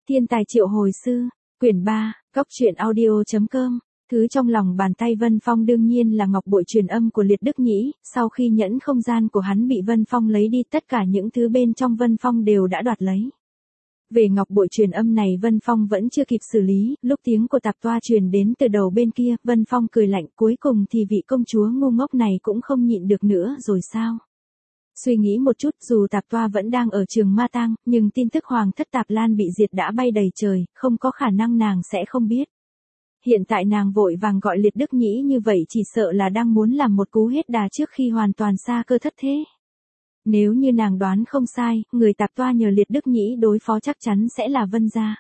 Thiên tài triệu hồi sư, quyển 3, Cóc truyện audio.com. Thứ trong lòng bàn tay Vân Phong đương nhiên là ngọc bội truyền âm của Liệt Đức Nhĩ, sau khi nhẫn không gian của hắn bị Vân Phong lấy đi, tất cả những thứ bên trong Vân Phong đều đã đoạt lấy. Về ngọc bội truyền âm này Vân Phong vẫn chưa kịp xử lý, lúc tiếng của tạp toa truyền đến từ đầu bên kia, Vân Phong cười lạnh, cuối cùng thì vị công chúa ngu ngốc này cũng không nhịn được nữa rồi sao? Suy nghĩ một chút, dù tạp toa vẫn đang ở trường Ma Tang, nhưng tin tức Hoàng thất Tạp Lan bị diệt đã bay đầy trời, không có khả năng nàng sẽ không biết. Hiện tại nàng vội vàng gọi Liệt Đức Nhĩ như vậy chỉ sợ là đang muốn làm một cú hết đà trước khi hoàn toàn xa cơ thất thế. Nếu như nàng đoán không sai, người tạp toa nhờ Liệt Đức Nhĩ đối phó chắc chắn sẽ là Vân gia.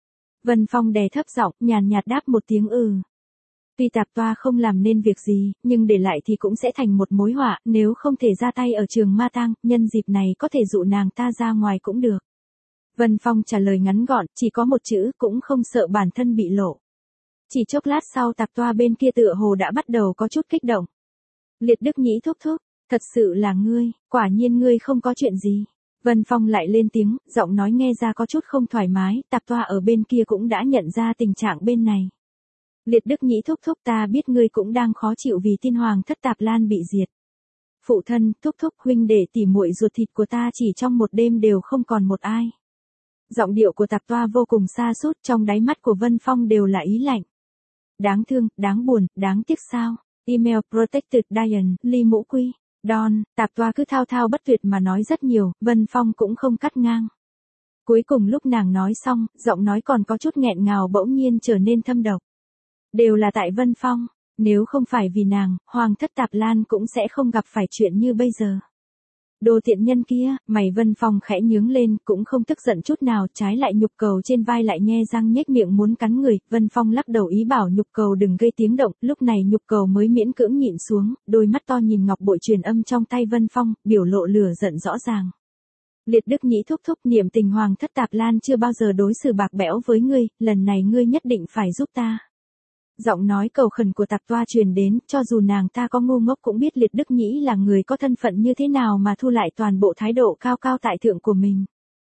Vân Phong đè thấp giọng, nhàn nhạt đáp một tiếng ừ. Tuy tạp toa không làm nên việc gì, nhưng để lại thì cũng sẽ thành một mối họa, nếu không thể ra tay ở trường Ma Tang, nhân dịp này có thể dụ nàng ta ra ngoài cũng được. Vân Phong trả lời ngắn gọn, chỉ có một chữ, cũng không sợ bản thân bị lộ. Chỉ chốc lát sau tạp toa bên kia tựa hồ đã bắt đầu có chút kích động. Liệt Đức Nhĩ thúc thúc, thật sự là ngươi, quả nhiên ngươi không có chuyện gì. Vân Phong lại lên tiếng, giọng nói nghe ra có chút không thoải mái, tạp toa ở bên kia cũng đã nhận ra tình trạng bên này. Liệt Đức Nhĩ thúc thúc, ta biết ngươi cũng đang khó chịu vì tin Hoàng thất Tạp Lan bị diệt. Phụ thân, thúc thúc, huynh đệ tỉ muội ruột thịt của ta chỉ trong một đêm đều không còn một ai. Giọng điệu của tạp toa vô cùng xa sút, trong đáy mắt của Vân Phong đều là ý lạnh. Đáng thương, đáng buồn, đáng tiếc sao? Email Protected Diane, Ly Mũ Quy, Don, tạp toa cứ thao thao bất tuyệt mà nói rất nhiều, Vân Phong cũng không cắt ngang. Cuối cùng lúc nàng nói xong, giọng nói còn có chút nghẹn ngào bỗng nhiên trở nên thâm độc. Đều là tại Vân Phong, nếu không phải vì nàng, Hoàng thất Tạp Lan cũng sẽ không gặp phải chuyện như bây giờ. Đồ tiện nhân kia, mày Vân Phong khẽ nhướng lên, cũng không tức giận chút nào, trái lại nhục cầu trên vai lại nhe răng nhếch miệng muốn cắn người, Vân Phong lắc đầu ý bảo nhục cầu đừng gây tiếng động, lúc này nhục cầu mới miễn cưỡng nhịn xuống, đôi mắt to nhìn ngọc bội truyền âm trong tay Vân Phong, biểu lộ lửa giận rõ ràng. Liệt Đức Nhĩ thúc thúc, niệm tình Hoàng thất Tạp Lan chưa bao giờ đối xử bạc bẽo với ngươi, lần này ngươi nhất định phải giúp ta. Giọng nói cầu khẩn của tạp toa truyền đến, cho dù nàng ta có ngu ngốc cũng biết Liệt Đức Nhĩ là người có thân phận như thế nào mà thu lại toàn bộ thái độ cao cao tại thượng của mình.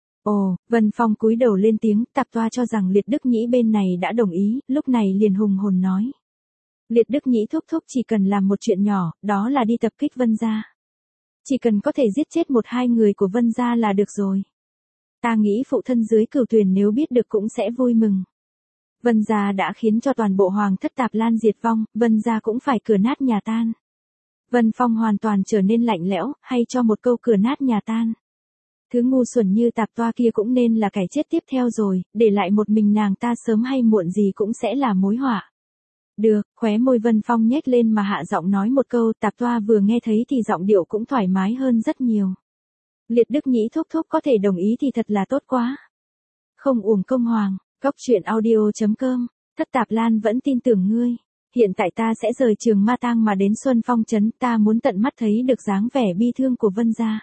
Ồ, Vân Phong cúi đầu lên tiếng, tạp toa cho rằng Liệt Đức Nhĩ bên này đã đồng ý, lúc này liền hùng hồn nói. Liệt Đức Nhĩ thúc thúc chỉ cần làm một chuyện nhỏ, đó là đi tập kích Vân gia. Chỉ cần có thể giết chết một hai người của Vân gia là được rồi. Ta nghĩ phụ thân dưới cửu thuyền nếu biết được cũng sẽ vui mừng. Vân gia đã khiến cho toàn bộ Hoàng thất Tạp Lan diệt vong, Vân gia cũng phải cửa nát nhà tan. Vân Phong hoàn toàn trở nên lạnh lẽo, hay cho một câu cửa nát nhà tan. Thứ ngu xuẩn như tạp toa kia cũng nên là kẻ chết tiếp theo rồi, để lại một mình nàng ta sớm hay muộn gì cũng sẽ là mối họa. Được, khóe môi Vân Phong nhếch lên mà hạ giọng nói một câu, tạp toa vừa nghe thấy thì giọng điệu cũng thoải mái hơn rất nhiều. Liệt Đức Nhĩ thúc thúc có thể đồng ý thì thật là tốt quá. Không uổng công Hoàng. Cóc truyện audio.com, thất Tạp Lan vẫn tin tưởng ngươi. Hiện tại ta sẽ rời trường Ma Tang mà đến Xuân Phong trấn, ta muốn tận mắt thấy được dáng vẻ bi thương của Vân gia.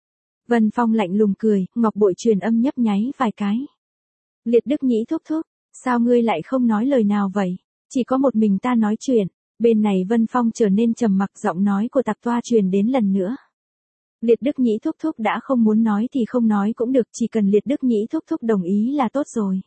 Vân Phong lạnh lùng cười, ngọc bội truyền âm nhấp nháy vài cái. Liệt Đức Nhĩ thúc thúc, sao ngươi lại không nói lời nào vậy? Chỉ có một mình ta nói chuyện. Bên này Vân Phong trở nên trầm mặc, giọng nói của tạp toa truyền đến lần nữa. Liệt Đức Nhĩ thúc thúc đã không muốn nói thì không nói cũng được, chỉ cần Liệt Đức Nhĩ thúc thúc đồng ý là tốt rồi.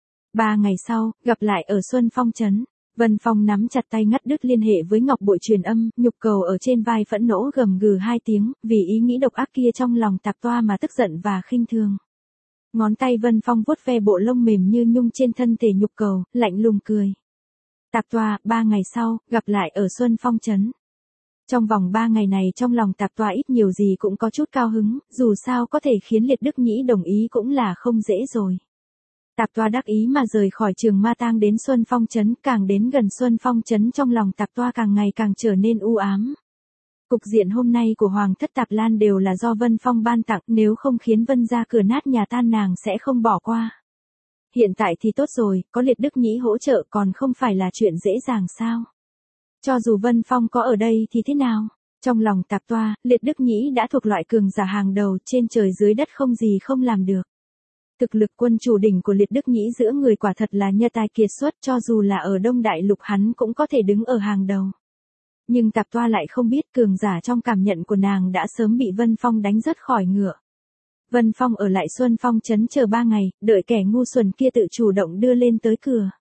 3 ngày sau, gặp lại ở Xuân Phong trấn, Vân Phong nắm chặt tay ngắt đứt liên hệ với ngọc bội truyền âm, nhục cầu ở trên vai phẫn nộ gầm gừ 2 tiếng, vì ý nghĩ độc ác kia trong lòng tạp toa mà tức giận và khinh thường. Ngón tay Vân Phong vuốt ve bộ lông mềm như nhung trên thân thể nhục cầu, lạnh lùng cười. Tạp toa, 3 ngày sau, gặp lại ở Xuân Phong trấn. Trong vòng 3 ngày này trong lòng tạp toa ít nhiều gì cũng có chút cao hứng, dù sao có thể khiến Liệt Đức Nhĩ đồng ý cũng là không dễ rồi. Tạp toa đắc ý mà rời khỏi trường Ma Tang đến Xuân Phong trấn, càng đến gần Xuân Phong trấn trong lòng tạp toa càng ngày càng trở nên u ám. Cục diện hôm nay của Hoàng thất Tạp Lan đều là do Vân Phong ban tặng, nếu không khiến Vân gia cửa nát nhà tan nàng sẽ không bỏ qua. Hiện tại thì tốt rồi, có Liệt Đức Nhĩ hỗ trợ còn không phải là chuyện dễ dàng sao? Cho dù Vân Phong có ở đây thì thế nào? Trong lòng tạp toa, Liệt Đức Nhĩ đã thuộc loại cường giả hàng đầu, trên trời dưới đất không gì không làm được. Thực lực quân chủ đỉnh của Liệt Đức Nhĩ giữa người quả thật là nhân tài kiệt xuất, cho dù là ở Đông Đại Lục hắn cũng có thể đứng ở hàng đầu. Nhưng tạp toa lại không biết cường giả trong cảm nhận của nàng đã sớm bị Vân Phong đánh rớt khỏi ngựa. Vân Phong ở lại Xuân Phong trấn chờ 3 ngày, đợi kẻ ngu xuẩn kia tự chủ động đưa lên tới cửa.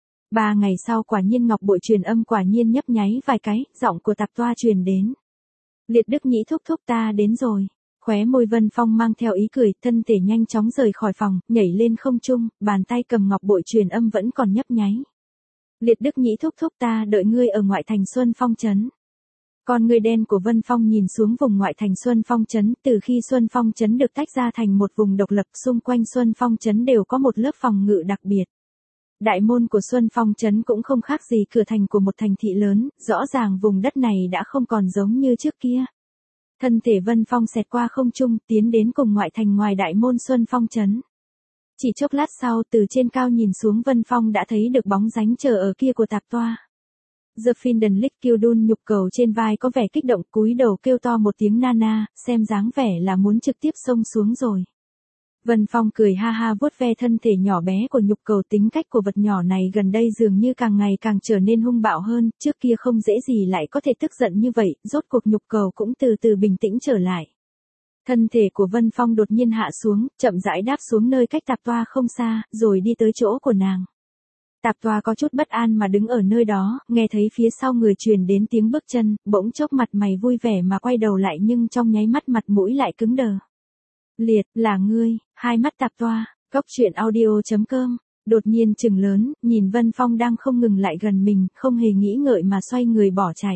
3 ngày sau quả nhiên ngọc bội truyền âm quả nhiên nhấp nháy vài cái, giọng của Tạp Toa truyền đến. Liệt Đức Nhĩ thúc thúc ta đến rồi. Khóe môi Vân Phong mang theo ý cười, thân thể nhanh chóng rời khỏi phòng, nhảy lên không trung, bàn tay cầm ngọc bội truyền âm vẫn còn nhấp nháy. Liệt Đức Nhĩ thúc thúc ta đợi ngươi ở ngoại thành Xuân Phong trấn. Con người đen của Vân Phong nhìn xuống vùng ngoại thành Xuân Phong trấn, từ khi Xuân Phong trấn được tách ra thành một vùng độc lập, xung quanh Xuân Phong trấn đều có một lớp phòng ngự đặc biệt. Đại môn của Xuân Phong trấn cũng không khác gì cửa thành của một thành thị lớn, rõ ràng vùng đất này đã không còn giống như trước kia. Thân thể Vân Phong xẹt qua không trung, tiến đến cùng ngoại thành ngoài đại môn Xuân Phong trấn. Chỉ chốc lát sau, từ trên cao nhìn xuống Vân Phong đã thấy được bóng dáng chờ ở kia của Tạp Toa. The Finden Lick Kiêu Đun nhục cầu trên vai có vẻ kích động, cúi đầu kêu to một tiếng Nana, xem dáng vẻ là muốn trực tiếp xông xuống rồi. Vân Phong cười ha ha vuốt ve thân thể nhỏ bé của nhục cầu, tính cách của vật nhỏ này gần đây dường như càng ngày càng trở nên hung bạo hơn, trước kia không dễ gì lại có thể tức giận như vậy, rốt cuộc nhục cầu cũng từ từ bình tĩnh trở lại. Thân thể của Vân Phong đột nhiên hạ xuống, chậm rãi đáp xuống nơi cách Tạp Toa không xa, rồi đi tới chỗ của nàng. Tạp Toa có chút bất an mà đứng ở nơi đó, nghe thấy phía sau người truyền đến tiếng bước chân, bỗng chốc mặt mày vui vẻ mà quay đầu lại nhưng trong nháy mắt mặt mũi lại cứng đờ. Liệt, là ngươi, hai mắt Tạp Toa, Cốc Truyện Audio.com, đột nhiên trừng lớn, nhìn Vân Phong đang không ngừng lại gần mình, không hề nghĩ ngợi mà xoay người bỏ chạy.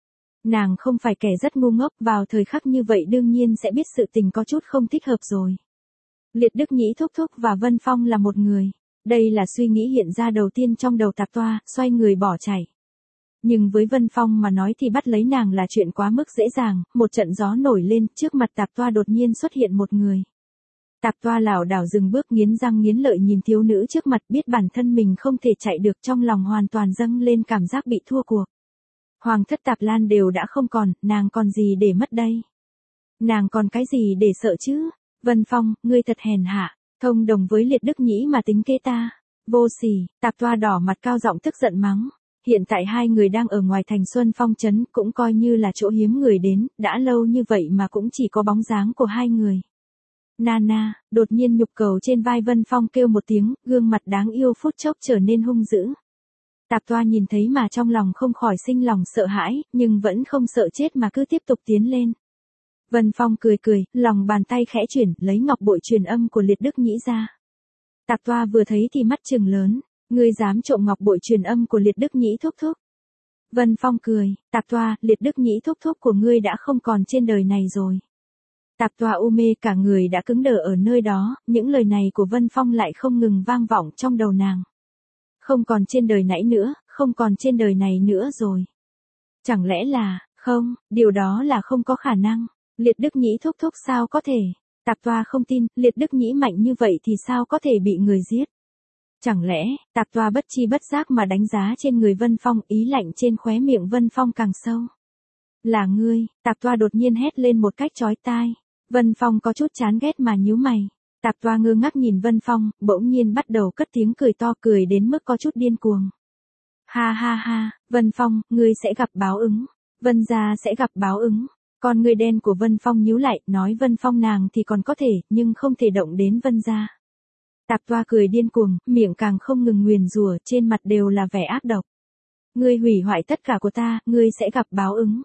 Nàng không phải kẻ rất ngu ngốc, vào thời khắc như vậy đương nhiên sẽ biết sự tình có chút không thích hợp rồi. Liệt Đức Nhĩ thúc thúc và Vân Phong là một người. Đây là suy nghĩ hiện ra đầu tiên trong đầu Tạp Toa, xoay người bỏ chạy. Nhưng với Vân Phong mà nói thì bắt lấy nàng là chuyện quá mức dễ dàng, một trận gió nổi lên, trước mặt Tạp Toa đột nhiên xuất hiện một người. Tạp Toa lảo đảo dừng bước, nghiến răng nghiến lợi nhìn thiếu nữ trước mặt, biết bản thân mình không thể chạy được, trong lòng hoàn toàn dâng lên cảm giác bị thua cuộc. Hoàng thất Tạp Lan đều đã không còn, nàng còn gì để mất đây? Nàng còn cái gì để sợ chứ? Vân Phong, ngươi thật hèn hạ, thông đồng với Liệt Đức Nhĩ mà tính kế ta. Vô sỉ, Tạp Toa đỏ mặt cao giọng tức giận mắng. Hiện tại hai người đang ở ngoài thành Xuân Phong trấn, cũng coi như là chỗ hiếm người đến, đã lâu như vậy mà cũng chỉ có bóng dáng của hai người. Nana, đột nhiên nhục cầu trên vai Vân Phong kêu một tiếng, gương mặt đáng yêu phút chốc trở nên hung dữ. Tạp Toa nhìn thấy mà trong lòng không khỏi sinh lòng sợ hãi, nhưng vẫn không sợ chết mà cứ tiếp tục tiến lên. Vân Phong cười cười, lòng bàn tay khẽ chuyển, lấy ngọc bội truyền âm của Liệt Đức Nhĩ ra. Tạp Toa vừa thấy thì mắt trừng lớn, ngươi dám trộm ngọc bội truyền âm của Liệt Đức Nhĩ thúc thúc. Vân Phong cười, Tạp Toa, Liệt Đức Nhĩ thúc thúc của ngươi đã không còn trên đời này rồi. Tạp Toa u mê cả người đã cứng đờ ở nơi đó, những lời này của Vân Phong lại không ngừng vang vọng trong đầu nàng. Không còn trên đời nãy nữa, không còn trên đời này nữa rồi. Chẳng lẽ là, không, điều đó là không có khả năng. Liệt Đức Nhĩ thúc thúc sao có thể? Tạp Toa không tin, Liệt Đức Nhĩ mạnh như vậy thì sao có thể bị người giết? Chẳng lẽ, Tạp Toa bất chi bất giác mà đánh giá trên người Vân Phong, ý lạnh trên khóe miệng Vân Phong càng sâu. Là ngươi, Tạp Toa đột nhiên hét lên một cách chói tai. Vân Phong có chút chán ghét mà nhíu mày. Tạp Toa ngơ ngác nhìn Vân Phong, bỗng nhiên bắt đầu cất tiếng cười to, cười đến mức có chút điên cuồng. Ha ha ha, Vân Phong, ngươi sẽ gặp báo ứng. Vân gia sẽ gặp báo ứng. Con người đen của Vân Phong nhíu lại, nói Vân Phong nàng thì còn có thể, nhưng không thể động đến Vân gia. Tạp Toa cười điên cuồng, miệng càng không ngừng nguyền rủa, trên mặt đều là vẻ ác độc. Ngươi hủy hoại tất cả của ta, ngươi sẽ gặp báo ứng.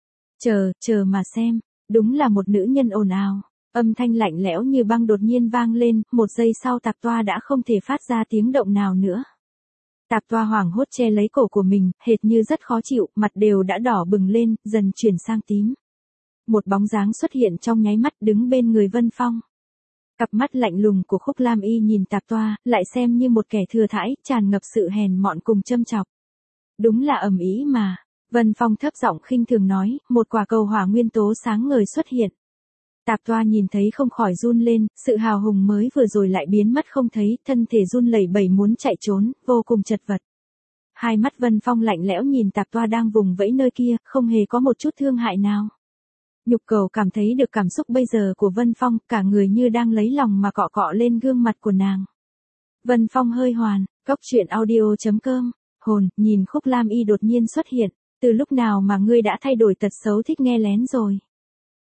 Chờ mà xem, đúng là một nữ nhân ồn ào. Âm thanh lạnh lẽo như băng đột nhiên vang lên, một giây sau Tạp Toa đã không thể phát ra tiếng động nào nữa. Tạp Toa hoảng hốt che lấy cổ của mình, hệt như rất khó chịu, mặt đều đã đỏ bừng lên, dần chuyển sang tím. Một bóng dáng xuất hiện trong nháy mắt đứng bên người Vân Phong. Cặp mắt lạnh lùng của Khúc Lam Y nhìn Tạp Toa, lại xem như một kẻ thừa thãi, tràn ngập sự hèn mọn cùng châm chọc. Đúng là ầm ĩ mà. Vân Phong thấp giọng khinh thường nói, một quả cầu hỏa nguyên tố sáng ngời xuất hiện. Tạp Toa nhìn thấy không khỏi run lên, sự hào hùng mới vừa rồi lại biến mất không thấy, thân thể run lẩy bẩy muốn chạy trốn, vô cùng chật vật. Hai mắt Vân Phong lạnh lẽo nhìn Tạp Toa đang vùng vẫy nơi kia, không hề có một chút thương hại nào. Nhục cầu cảm thấy được cảm xúc bây giờ của Vân Phong, cả người như đang lấy lòng mà cọ cọ lên gương mặt của nàng. Vân Phong hơi hoàn, Cốc Truyện Audio.com, hồn, nhìn Khúc Lam Y đột nhiên xuất hiện, từ lúc nào mà ngươi đã thay đổi tật xấu thích nghe lén rồi.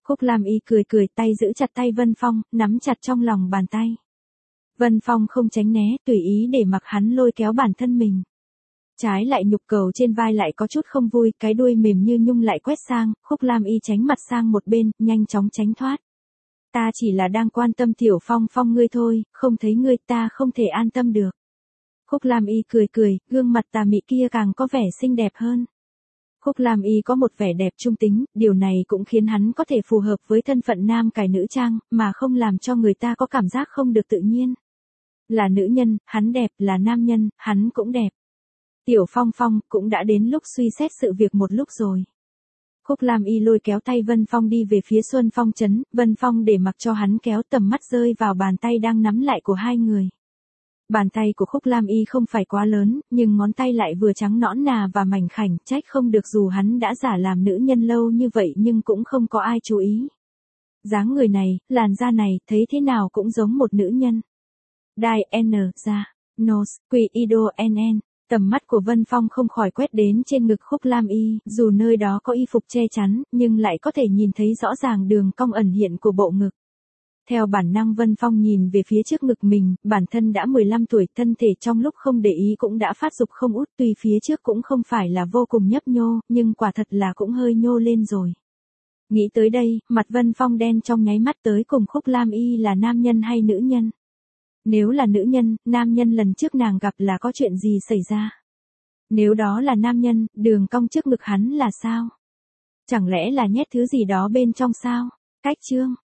Khúc Lam Y cười cười, tay giữ chặt tay Vân Phong, nắm chặt trong lòng bàn tay. Vân Phong không tránh né, tùy ý để mặc hắn lôi kéo bản thân mình. Trái lại nhục cầu trên vai lại có chút không vui, cái đuôi mềm như nhung lại quét sang, Khúc Lam Y tránh mặt sang một bên, nhanh chóng tránh thoát. Ta chỉ là đang quan tâm Tiểu Phong Phong ngươi thôi, không thấy ngươi ta không thể an tâm được. Khúc Lam Y cười cười, gương mặt tà mị kia càng có vẻ xinh đẹp hơn. Khúc Lam Y có một vẻ đẹp trung tính, điều này cũng khiến hắn có thể phù hợp với thân phận nam cải nữ trang, mà không làm cho người ta có cảm giác không được tự nhiên. Là nữ nhân, hắn đẹp, là nam nhân, hắn cũng đẹp. Tiểu Phong Phong cũng đã đến lúc suy xét sự việc một lúc rồi. Khúc Lam Y lôi kéo tay Vân Phong đi về phía Xuân Phong trấn, Vân Phong để mặc cho hắn kéo, tầm mắt rơi vào bàn tay đang nắm lại của hai người. Bàn tay của Khúc Lam Y không phải quá lớn, nhưng ngón tay lại vừa trắng nõn nà và mảnh khảnh, trách không được dù hắn đã giả làm nữ nhân lâu như vậy nhưng cũng không có ai chú ý. Dáng người này, làn da này, thấy thế nào cũng giống một nữ nhân. Đai N, da, nose, quy ido NN. Tầm mắt của Vân Phong không khỏi quét đến trên ngực Khúc Lam Y, dù nơi đó có y phục che chắn, nhưng lại có thể nhìn thấy rõ ràng đường cong ẩn hiện của bộ ngực. Theo bản năng Vân Phong nhìn về phía trước ngực mình, bản thân đã 15 tuổi, thân thể trong lúc không để ý cũng đã phát dục không út, tuy phía trước cũng không phải là vô cùng nhấp nhô, nhưng quả thật là cũng hơi nhô lên rồi. Nghĩ tới đây, mặt Vân Phong đen trong nháy mắt, tới cùng Khúc Lam Y là nam nhân hay nữ nhân? Nếu là nữ nhân, nam nhân lần trước nàng gặp là có chuyện gì xảy ra? Nếu đó là nam nhân, đường cong trước ngực hắn là sao? Chẳng lẽ là nhét thứ gì đó bên trong sao? Cách chương